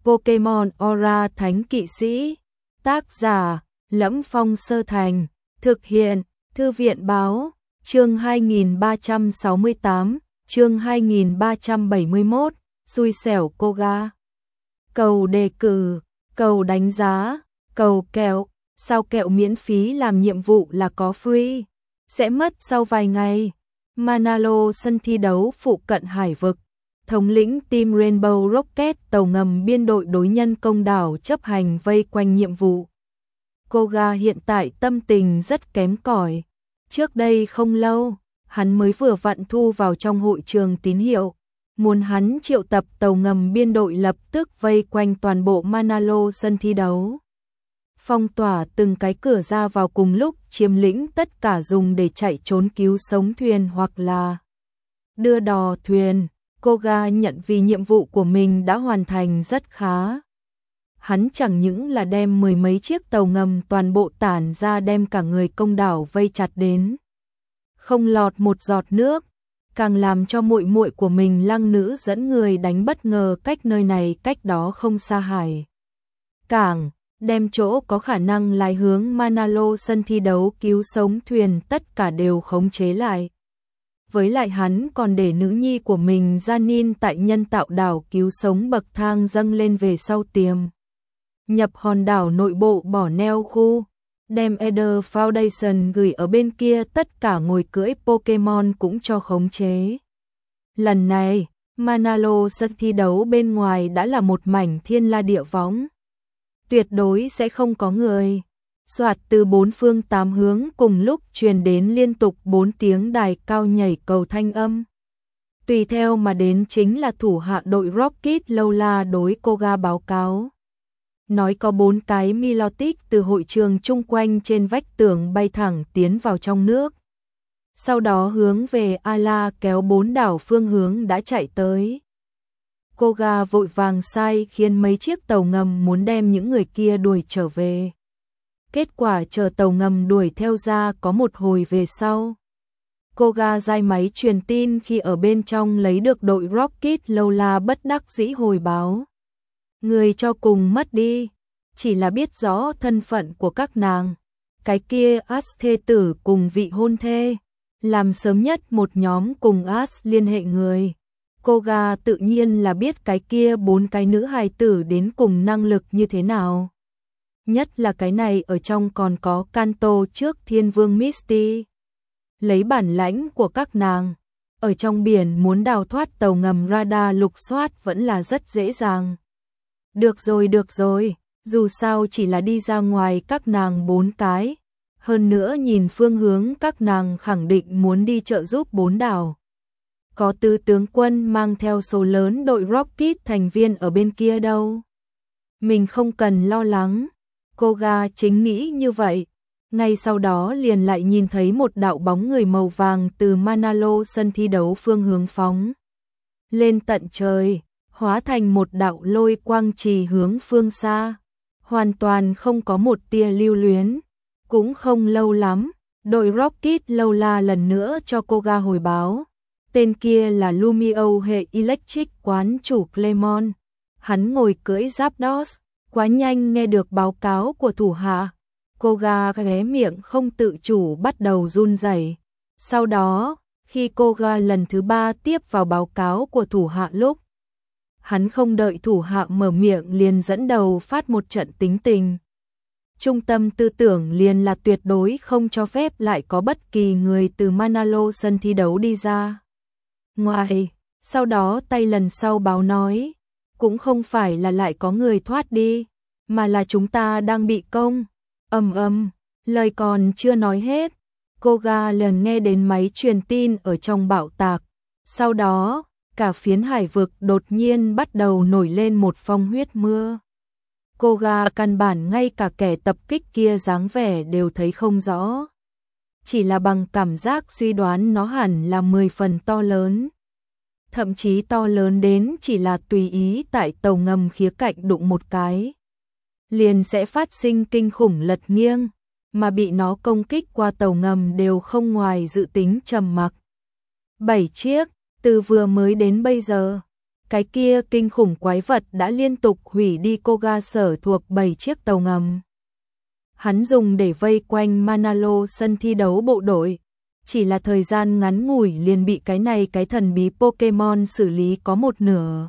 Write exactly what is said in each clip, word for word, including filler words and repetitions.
Pokemon Aura Thánh Kỵ Sĩ. Tác giả: Lẫm Phong Sơ Thành. Thực hiện: Thư viện Báo. Chương hai nghìn ba trăm sáu mươi tám, chương hai nghìn ba trăm bảy mươi mốt, xui xẻo Koga. Cầu đề cử, cầu đánh giá, cầu kẹo, sao kẹo miễn phí làm nhiệm vụ là có free, sẽ mất sau vài ngày. Manalo sân thi đấu phụ cận hải vực. Thống lĩnh team Rainbow Rocket tàu ngầm biên đội đối nhân công đảo chấp hành vây quanh nhiệm vụ. Koga hiện tại tâm tình rất kém cỏi. Trước đây không lâu, hắn mới vừa vặn thu vào trong hội trường tín hiệu. Muốn hắn triệu tập tàu ngầm biên đội lập tức vây quanh toàn bộ Manalo sân thi đấu. Phong tỏa từng cái cửa ra vào cùng lúc, chiếm lĩnh tất cả dùng để chạy trốn cứu sống thuyền hoặc là đưa đò thuyền. Koga nhận vì nhiệm vụ của mình đã hoàn thành rất khá. Hắn chẳng những là đem mười mấy chiếc tàu ngầm toàn bộ tản ra, đem cả người công đảo vây chặt đến không lọt một giọt nước, càng làm cho muội muội của mình Lăng Nữ dẫn người đánh bất ngờ cách nơi này cách đó không xa hải cảng, đem chỗ có khả năng lái hướng Manalo sân thi đấu cứu sống thuyền tất cả đều khống chế lại. Với lại hắn còn để nữ nhi của mình Janin tại nhân tạo đảo cứu sống bậc thang dâng lên về sau tiềm nhập hòn đảo nội bộ bỏ neo khu, đem Eder Foundation gửi ở bên kia, tất cả ngồi cưỡi Pokemon cũng cho khống chế. Lần này, Manalo sân thi đấu bên ngoài đã là một mảnh thiên la địa võng. Tuyệt đối sẽ không có người. Soạt từ bốn phương tám hướng cùng lúc truyền đến liên tục bốn tiếng đài cao nhảy cầu thanh âm. Tùy theo mà đến chính là thủ hạ đội Rocket Lola đối Koga báo cáo. Nói có bốn cái Milotic từ hội trường chung quanh trên vách tường bay thẳng tiến vào trong nước. Sau đó hướng về Ala kéo bốn đảo phương hướng đã chạy tới. Koga vội vàng sai khiến mấy chiếc tàu ngầm muốn đem những người kia đuổi trở về. Kết quả chờ tàu ngầm đuổi theo ra có một hồi về sau. Koga giai máy truyền tin khi ở bên trong lấy được đội Rocket Lola bất đắc dĩ hồi báo. Người cho cùng mất đi, chỉ là biết rõ thân phận của các nàng. Cái kia Ash thê tử cùng vị hôn thê, làm sớm nhất một nhóm cùng Ash liên hệ người. Koga tự nhiên là biết cái kia bốn cái nữ hài tử đến cùng năng lực như thế nào. Nhất là cái này ở trong còn có Kanto trước Thiên Vương Misty. Lấy bản lãnh của các nàng, ở trong biển muốn đào thoát tàu ngầm radar lục soát vẫn là rất dễ dàng. Được rồi được rồi, dù sao chỉ là đi ra ngoài các nàng bốn cái. Hơn nữa nhìn phương hướng các nàng khẳng định muốn đi trợ giúp bốn đảo. Có tứ tướng quân mang theo số lớn đội Rocket thành viên ở bên kia đâu. Mình không cần lo lắng. Koga chính nghĩ như vậy. Ngay sau đó liền lại nhìn thấy một đạo bóng người màu vàng từ Manalo sân thi đấu phương hướng phóng lên tận trời, hóa thành một đạo lôi quang trì hướng phương xa. Hoàn toàn không có một tia lưu luyến. Cũng không lâu lắm, đội Rocket Lola lần nữa cho Koga hồi báo. Tên kia là Lumio hệ Electric quán chủ Clemon. Hắn ngồi cưỡi Zapdos, quá nhanh nghe được báo cáo của thủ hạ. Koga ghé miệng không tự chủ bắt đầu run rẩy. Sau đó, khi Koga lần thứ ba tiếp vào báo cáo của thủ hạ lúc, hắn không đợi thủ hạ mở miệng liền dẫn đầu phát một trận tính tình. Trung tâm tư tưởng liền là tuyệt đối không cho phép lại có bất kỳ người từ Manalo sân thi đấu đi ra ngoài. Sau đó tay lần sau báo nói, cũng không phải là lại có người thoát đi, mà là chúng ta đang bị công. Ầm ầm, lời còn chưa nói hết, Koga liền nghe đến máy truyền tin ở trong bạo tạc. Sau đó, cả phiến hải vực đột nhiên bắt đầu nổi lên một phong huyết mưa. Koga căn bản ngay cả kẻ tập kích kia dáng vẻ đều thấy không rõ. Chỉ là bằng cảm giác suy đoán nó hẳn là mười phần to lớn. Thậm chí to lớn đến chỉ là tùy ý tại tàu ngầm khía cạnh đụng một cái, liền sẽ phát sinh kinh khủng lật nghiêng, mà bị nó công kích qua tàu ngầm đều không ngoài dự tính trầm mặc. Bảy chiếc, từ vừa mới đến bây giờ, Cái kia kinh khủng quái vật đã liên tục hủy đi Koga sở thuộc bảy chiếc tàu ngầm. Hắn dùng để vây quanh Manalo sân thi đấu bộ đội. Chỉ là thời gian ngắn ngủi liền bị cái này cái thần bí Pokemon xử lý có một nửa.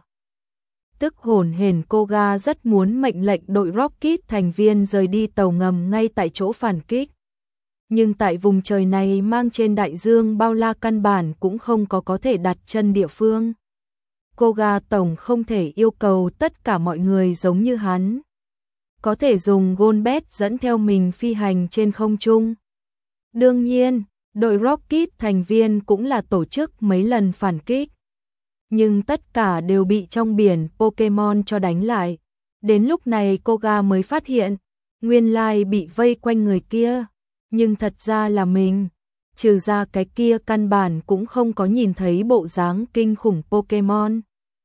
Tức hồn hển Koga rất muốn mệnh lệnh đội Rocket thành viên rời đi tàu ngầm ngay tại chỗ phản kích. Nhưng tại vùng trời này mang trên đại dương bao la căn bản cũng không có có thể đặt chân địa phương. Koga tổng không thể yêu cầu tất cả mọi người giống như hắn. Có thể dùng Golbat dẫn theo mình phi hành trên không trung. Đương nhiên, đội Rocket thành viên cũng là tổ chức mấy lần phản kích. Nhưng tất cả đều bị trong biển Pokemon cho đánh lại. Đến lúc này Koga mới phát hiện, nguyên lai bị vây quanh người kia. Nhưng thật ra là mình, trừ ra cái kia căn bản cũng không có nhìn thấy bộ dáng kinh khủng Pokemon.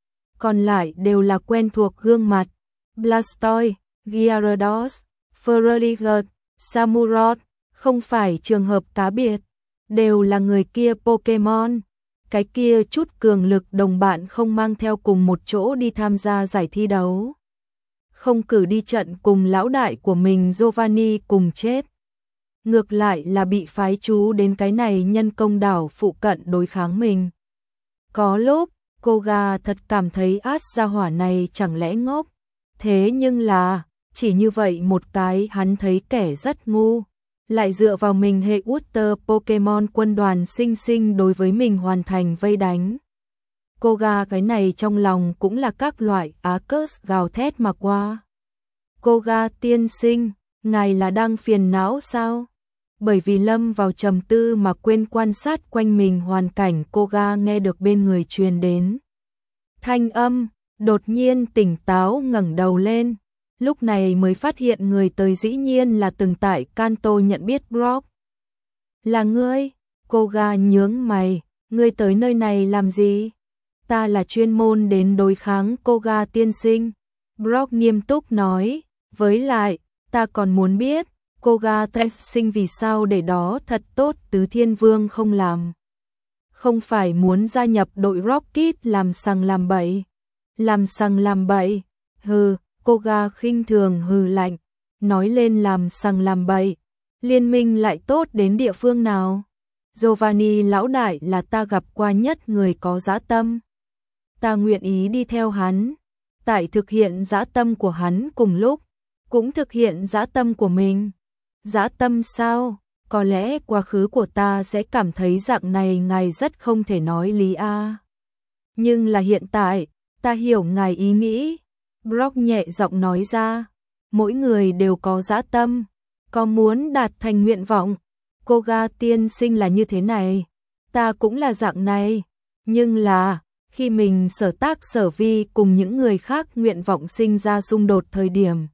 Còn lại đều là quen thuộc gương mặt. Blastoise, Gyarados, Feraligatr, Samurott, không phải trường hợp cá biệt, đều là người kia Pokemon. Cái kia chút cường lực đồng bạn không mang theo cùng một chỗ đi tham gia giải thi đấu. Không cử đi trận cùng lão đại của mình Giovanni cùng chết. Ngược lại là bị phái chú đến cái này nhân công đảo phụ cận đối kháng mình. Có lúc, Koga thật cảm thấy át gia hỏa này chẳng lẽ ngốc. Thế nhưng là, chỉ như vậy một cái hắn thấy kẻ rất ngu. Lại dựa vào mình hệ Ultra Pokemon quân đoàn sinh sinh đối với mình hoàn thành vây đánh. Koga cái này trong lòng cũng là các loại Arceus gào thét mà qua. Koga tiên sinh, ngài là đang phiền não sao? Bởi vì lâm vào trầm tư mà quên quan sát quanh mình hoàn cảnh, Koga nghe được bên người truyền đến thanh âm, đột nhiên tỉnh táo ngẩng đầu lên. Lúc này mới phát hiện người tới dĩ nhiên là từng tại Kanto nhận biết Brock. Là ngươi? Koga nhướng mày, ngươi tới nơi này làm gì? Ta là chuyên môn đến đối kháng Koga tiên sinh. Brock nghiêm túc nói, với lại, ta còn muốn biết, Koga tiên sinh vì sao để đó thật tốt Tứ Thiên Vương không làm. Không phải muốn gia nhập đội Rocket làm sằng làm bậy. Làm sằng làm bậy, hừ. Koga khinh thường hừ lạnh, nói lên làm sằng làm bậy, liên minh lại tốt đến địa phương nào? Giovanni lão đại là ta gặp qua nhất người có dã tâm. Ta nguyện ý đi theo hắn, tại thực hiện dã tâm của hắn cùng lúc, cũng thực hiện dã tâm của mình. Dã tâm sao? Có lẽ quá khứ của ta sẽ cảm thấy dạng này ngài rất không thể nói lý a. À. Nhưng là hiện tại, ta hiểu ngài ý nghĩ. Brock nhẹ giọng nói ra, mỗi người đều có dã tâm, có muốn đạt thành nguyện vọng. Koga tiên sinh là như thế này, ta cũng là dạng này, nhưng là, khi mình sở tác sở vi cùng những người khác nguyện vọng sinh ra xung đột thời điểm.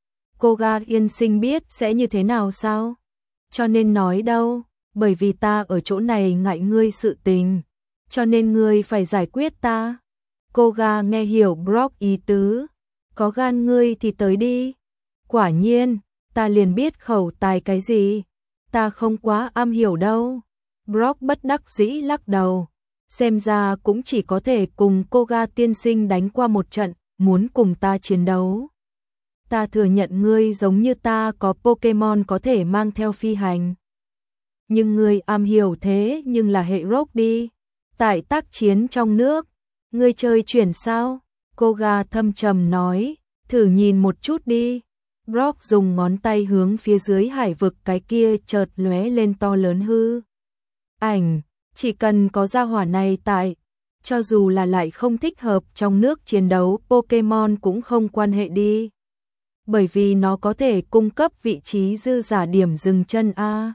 Koga tiên sinh biết sẽ như thế nào sao? Cho nên nói đâu, bởi vì ta ở chỗ này ngại ngươi sự tình, cho nên ngươi phải giải quyết ta. Koga nghe hiểu Brock ý tứ. Có gan ngươi thì tới đi. Quả nhiên, ta liền biết khẩu tài cái gì. Ta không quá am hiểu đâu. Brock bất đắc dĩ lắc đầu. Xem ra cũng chỉ có thể cùng Koga tiên sinh đánh qua một trận, muốn cùng ta chiến đấu. Ta thừa nhận ngươi giống như ta có Pokemon có thể mang theo phi hành. Nhưng ngươi am hiểu thế nhưng là hệ Rock đi. Tại tác chiến trong nước, ngươi chơi chuyển sao? Koga thâm trầm nói, thử nhìn một chút đi. Brock dùng ngón tay hướng phía dưới hải vực cái kia chợt lóe lên to lớn hư ảnh, chỉ cần có gia hỏa này tại, cho dù là lại không thích hợp trong nước chiến đấu Pokemon cũng không quan hệ đi. Bởi vì nó có thể cung cấp vị trí dư giả điểm dừng chân a.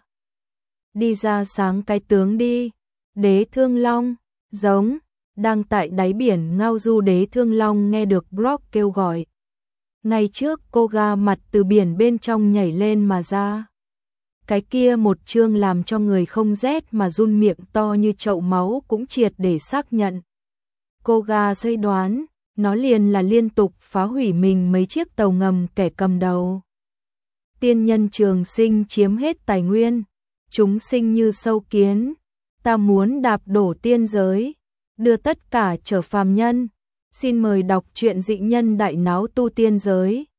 Đi ra sáng cái tướng đi. Đế Thương Long, giống đang tại đáy biển ngao du Đế Thương Long nghe được Brock kêu gọi. Ngay trước Koga mặt từ biển bên trong nhảy lên mà ra. Cái kia một chương làm cho người không rét mà run miệng to như chậu máu cũng triệt để xác nhận. Koga suy đoán, nó liền là liên tục phá hủy mình mấy chiếc tàu ngầm kẻ cầm đầu. Tiên nhân trường sinh chiếm hết tài nguyên, chúng sinh như sâu kiến, ta muốn đạp đổ tiên giới, đưa tất cả trở phàm nhân. Xin mời đọc truyện Dị nhân đại náo tu tiên giới.